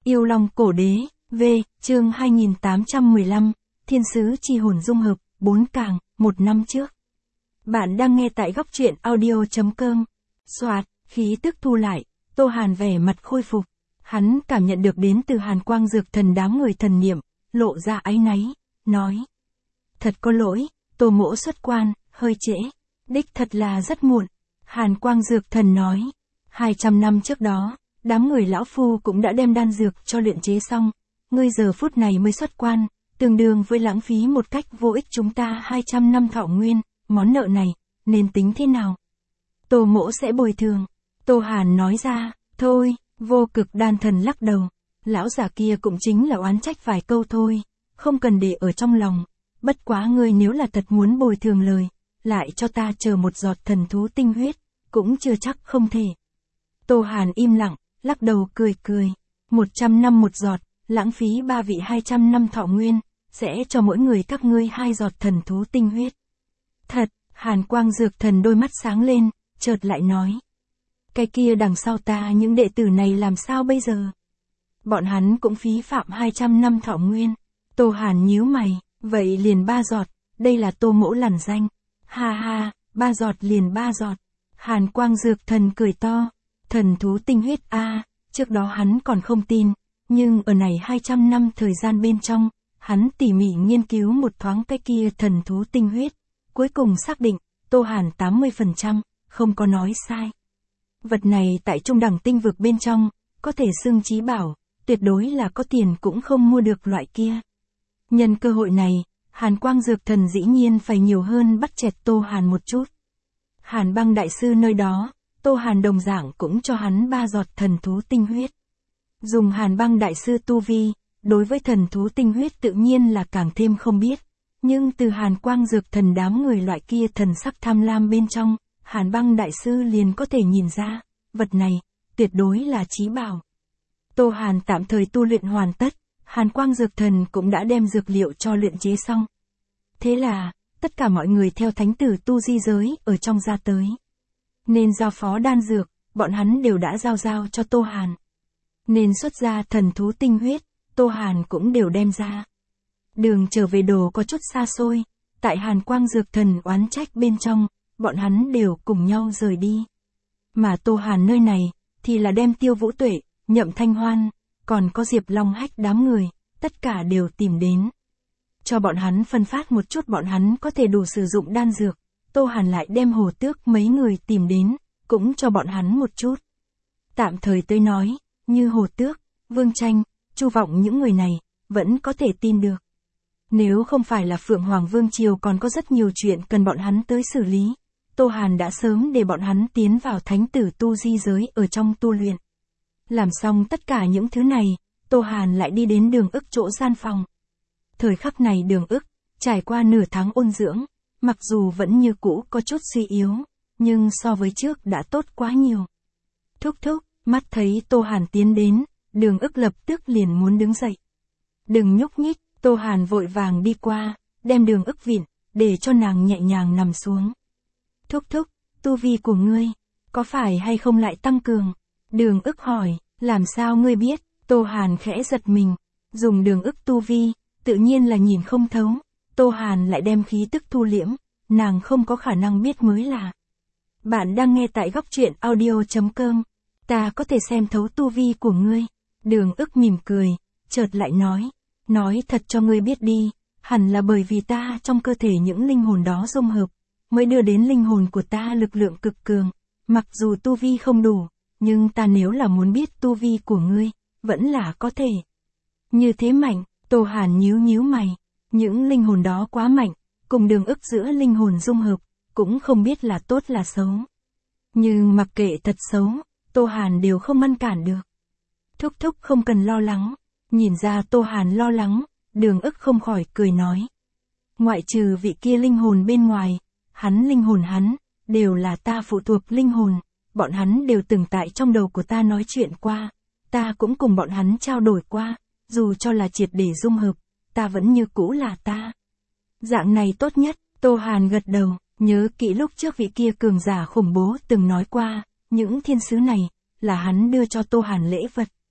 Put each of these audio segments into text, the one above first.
Yêu Long Cổ Đế, V, chương 2815, Thiên Sứ Chi Hồn Dung Hợp, 4 càng, 1 năm trước. Bạn đang nghe tại góc truyện audio.com. Soạt, khí tức thu lại, Tô Hàn vẻ mặt khôi phục. Hắn cảm nhận được đến từ Hàn Quang Dược Thần đám người thần niệm, lộ ra áy náy, nói. Thật có lỗi, Tô mỗ xuất quan, hơi trễ. Đích thật là rất muộn. Hàn Quang Dược Thần nói. 200 năm trước đó, đám người lão phu cũng đã đem đan dược cho luyện chế xong. Ngươi giờ phút này mới xuất quan, tương đương với lãng phí một cách vô ích chúng ta 200 năm thọ nguyên, món nợ này, nên tính thế nào? Tô mỗ sẽ bồi thường. Tô Hàn nói ra, thôi, Vô Cực Đan Thần lắc đầu. Lão già kia cũng chính là oán trách vài câu thôi, không cần để ở trong lòng. Bất quá ngươi nếu là thật muốn bồi thường lời, lại cho ta chờ một giọt thần thú tinh huyết, cũng chưa chắc không thể. Tô Hàn im lặng, lắc đầu cười cười. 100 năm một giọt, lãng phí 3 vị 200 năm thọ nguyên, sẽ cho mỗi người các ngươi 2 giọt thần thú tinh huyết. Thật, Hàn Quang Dược Thần đôi mắt sáng lên, chợt lại nói. Cái kia đằng sau ta những đệ tử này làm sao bây giờ? Bọn hắn cũng phí phạm 200 năm thọ nguyên. Tô Hàn nhíu mày, vậy liền 3 giọt, đây là Tô mỗ lằn danh. Ha ha, 3 giọt liền 3 giọt. Hàn Quang Dược Thần cười to. Thần thú tinh huyết a, trước đó hắn còn không tin, nhưng ở này 200 năm thời gian bên trong, hắn tỉ mỉ nghiên cứu một thoáng cái kia thần thú tinh huyết, cuối cùng xác định, Tô Hàn 80%, không có nói sai. Vật này tại trung đẳng tinh vực bên trong, có thể xưng chí bảo, tuyệt đối là có tiền cũng không mua được loại kia. Nhân cơ hội này, Hàn Quang Dược Thần dĩ nhiên phải nhiều hơn bắt chẹt Tô Hàn một chút. Hàn Băng Đại Sư nơi đó, Tô Hàn đồng dạng cũng cho hắn 3 giọt thần thú tinh huyết. Dùng Hàn Băng Đại Sư tu vi, đối với thần thú tinh huyết tự nhiên là càng thêm không biết. Nhưng từ Hàn Quang Dược Thần đám người loại kia thần sắc tham lam bên trong, Hàn Băng Đại Sư liền có thể nhìn ra, vật này, tuyệt đối là chí bảo. Tô Hàn tạm thời tu luyện hoàn tất, Hàn Quang Dược Thần cũng đã đem dược liệu cho luyện chế xong. Thế là, tất cả mọi người theo thánh tử tu di giới ở trong ra tới. Nên giao phó đan dược, bọn hắn đều đã giao cho Tô Hàn. Nên xuất ra thần thú tinh huyết, Tô Hàn cũng đều đem ra. Đường trở về đồ có chút xa xôi, tại Hàn Quang Dược Thần oán trách bên trong, bọn hắn đều cùng nhau rời đi. Mà Tô Hàn nơi này, thì là đem Tiêu Vũ Tuệ, Nhậm Thanh Hoan, còn có Diệp Long Hách đám người, tất cả đều tìm đến. Cho bọn hắn phân phát một chút bọn hắn có thể đủ sử dụng đan dược. Tô Hàn lại đem Hồ Tước mấy người tìm đến, cũng cho bọn hắn một chút. Tạm thời tôi nói, như Hồ Tước, Vương Tranh, Chu Vọng những người này, vẫn có thể tin được. Nếu không phải là Phượng Hoàng Vương Triều còn có rất nhiều chuyện cần bọn hắn tới xử lý, Tô Hàn đã sớm để bọn hắn tiến vào thánh tử tu di giới ở trong tu luyện. Làm xong tất cả những thứ này, Tô Hàn lại đi đến Đường Ức chỗ gian phòng. Thời khắc này Đường Ức, trải qua nửa tháng ôn dưỡng, mặc dù vẫn như cũ có chút suy yếu, nhưng so với trước đã tốt quá nhiều. Thúc thúc, mắt thấy Tô Hàn tiến đến, Đường Ức lập tức liền muốn đứng dậy. Đừng nhúc nhích, Tô Hàn vội vàng đi qua, đem Đường Ức vịn, để cho nàng nhẹ nhàng nằm xuống. Thúc thúc, tu vi của ngươi, có phải hay không lại tăng cường? Đường Ức hỏi, làm sao ngươi biết? Tô Hàn khẽ giật mình, dùng Đường Ức tu vi, tự nhiên là nhìn không thấu. Tô Hàn lại đem khí tức thu liễm, nàng không có khả năng biết mới là. Bạn đang nghe tại góc truyện audio.com, ta có thể xem thấu tu vi của ngươi. Đường Ức mỉm cười, chợt lại nói thật cho ngươi biết đi, hẳn là bởi vì ta trong cơ thể những linh hồn đó dung hợp, mới đưa đến linh hồn của ta lực lượng cực cường, mặc dù tu vi không đủ, nhưng ta nếu là muốn biết tu vi của ngươi, vẫn là có thể. Như thế mạnh, Tô Hàn nhíu mày. Những linh hồn đó quá mạnh, cùng Đường Ức giữa linh hồn dung hợp, cũng không biết là tốt là xấu. Nhưng mặc kệ thật xấu, Tô Hàn đều không ngăn cản được. Thúc thúc không cần lo lắng. Nhìn ra Tô Hàn lo lắng, Đường Ức không khỏi cười nói. Ngoại trừ vị kia linh hồn bên ngoài, linh hồn hắn, đều là ta phụ thuộc linh hồn. Bọn hắn đều từng tại trong đầu của ta nói chuyện qua, ta cũng cùng bọn hắn trao đổi qua, dù cho là triệt để dung hợp. Ta vẫn như cũ là ta. Dạng này tốt nhất, Tô Hàn gật đầu, nhớ kỹ lúc trước vị kia cường giả khủng bố từng nói qua, những thiên sứ này, là hắn đưa cho Tô Hàn lễ vật.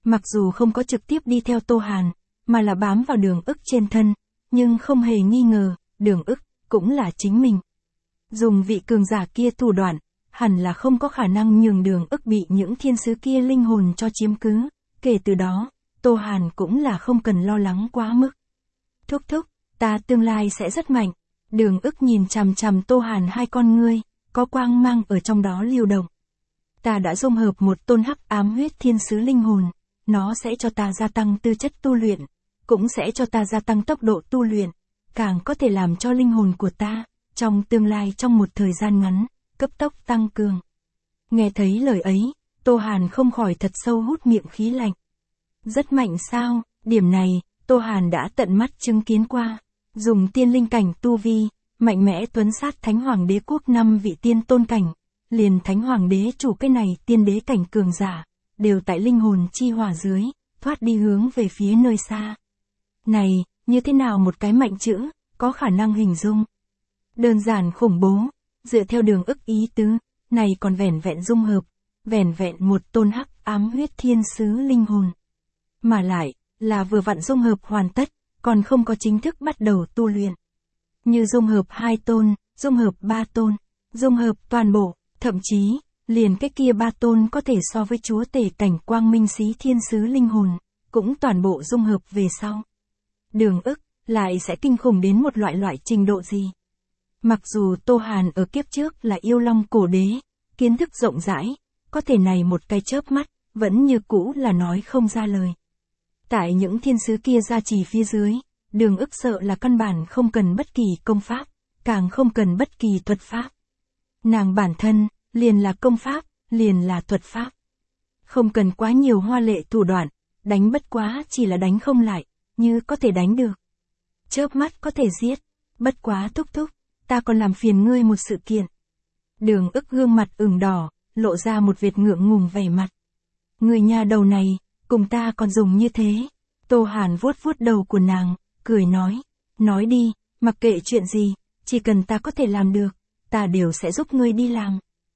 Mặc dù không có trực tiếp đi theo Tô Hàn, mà là bám vào Đường Ức trên thân, nhưng không hề nghi ngờ, Đường Ức cũng là chính mình. Dùng vị cường giả kia thủ đoạn, hẳn là không có khả năng nhường Đường Ức bị những thiên sứ kia linh hồn cho chiếm cứ, kể từ đó, Tô Hàn cũng là không cần lo lắng quá mức. Thúc thúc, ta tương lai sẽ rất mạnh. Đường Ức nhìn chằm chằm Tô Hàn hai con ngươi, có quang mang ở trong đó lưu động. Ta đã dung hợp một tôn hắc ám huyết thiên sứ linh hồn, nó sẽ cho ta gia tăng tư chất tu luyện, cũng sẽ cho ta gia tăng tốc độ tu luyện, càng có thể làm cho linh hồn của ta, trong tương lai trong một thời gian ngắn, cấp tốc tăng cường. Nghe thấy lời ấy, Tô Hàn không khỏi thật sâu hút miệng khí lạnh. Rất mạnh sao, điểm này, Tô Hàn đã tận mắt chứng kiến qua, dùng tiên linh cảnh tu vi, mạnh mẽ tuấn sát Thánh Hoàng Đế Quốc 5 vị tiên tôn cảnh, liền Thánh Hoàng Đế chủ cái này tiên đế cảnh cường giả, đều tại linh hồn chi hỏa dưới, thoát đi hướng về phía nơi xa. Này, như thế nào một cái mạnh chữ, có khả năng hình dung. Đơn giản khủng bố, dựa theo Đường Ức ý tứ, này còn vẻn vẹn dung hợp, vẻn vẹn một tôn hắc ám huyết thiên sứ linh hồn. Mà lại, là vừa vặn dung hợp hoàn tất, còn không có chính thức bắt đầu tu luyện. Như dung hợp 2 tôn, dung hợp 3 tôn, dung hợp toàn bộ, thậm chí, liền cái kia 3 tôn có thể so với chúa tể cảnh quang minh xí thiên sứ linh hồn, cũng toàn bộ dung hợp về sau. Đường Ức, lại sẽ kinh khủng đến một loại trình độ gì? Mặc dù Tô Hàn ở kiếp trước là yêu long cổ đế, kiến thức rộng rãi, có thể này một cái chớp mắt, vẫn như cũ là nói không ra lời. Tại những thiên sứ kia gia trì phía dưới, Đường Ức sợ là căn bản không cần bất kỳ công pháp, càng không cần bất kỳ thuật pháp. Nàng bản thân, liền là công pháp, liền là thuật pháp. Không cần quá nhiều hoa lệ thủ đoạn, đánh bất quá chỉ là đánh không lại, như có thể đánh được. Chớp mắt có thể giết, bất quá thúc thúc, ta còn làm phiền ngươi một sự kiện. Đường Ức gương mặt ửng đỏ, lộ ra một vệt ngượng ngùng vẻ mặt. Người nhà đầu này, cùng ta còn dùng như thế. Tô Hàn vuốt vuốt đầu của nàng, cười nói đi, mặc kệ chuyện gì, chỉ cần ta có thể làm được, ta đều sẽ giúp ngươi đi làm.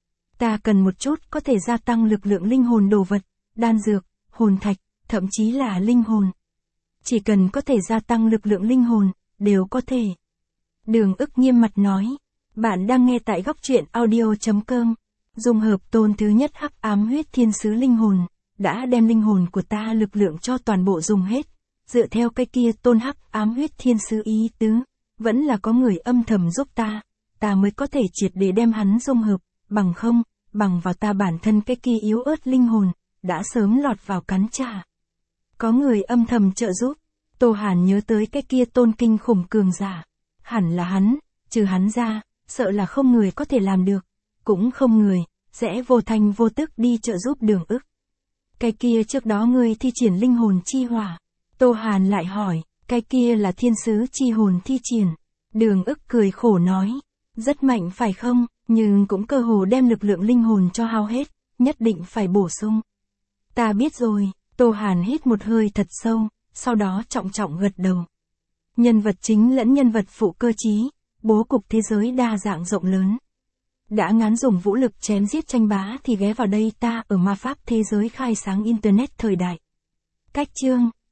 Ta cần một chút có thể gia tăng lực lượng linh hồn đồ vật, đan dược, hồn thạch, thậm chí là linh hồn. Chỉ cần có thể gia tăng lực lượng linh hồn, đều có thể. Đường Ức nghiêm mặt nói, bạn đang nghe tại góc truyện audio.com, dung hợp tôn thứ nhất hắc ám huyết thiên sứ linh hồn, đã đem linh hồn của ta lực lượng cho toàn bộ dùng hết, dựa theo cái kia tôn hắc ám huyết thiên sứ ý tứ, vẫn là có người âm thầm giúp ta mới có thể triệt để đem hắn dung hợp, bằng không, bằng vào ta bản thân cái kia yếu ớt linh hồn, đã sớm lọt vào cắn trả. Có người âm thầm trợ giúp, Tô Hàn nhớ tới cái kia tôn kinh khủng cường giả, hẳn là hắn, trừ hắn ra, sợ là không người có thể làm được, cũng không người, sẽ vô thanh vô tức đi trợ giúp Đường Ức. Cái kia trước đó ngươi thi triển linh hồn chi hỏa. Tô Hàn lại hỏi, cái kia là thiên sứ chi hồn thi triển. Đường Ức cười khổ nói, rất mạnh phải không, nhưng cũng cơ hồ đem lực lượng linh hồn cho hao hết, nhất định phải bổ sung. Ta biết rồi, Tô Hàn hít một hơi thật sâu, sau đó trọng trọng gật đầu. Nhân vật chính lẫn nhân vật phụ cơ trí, bố cục thế giới đa dạng rộng lớn. Đã ngán dùng vũ lực chém giết tranh bá thì ghé vào đây ta ở ma pháp thế giới khai sáng Internet thời đại. Cách chương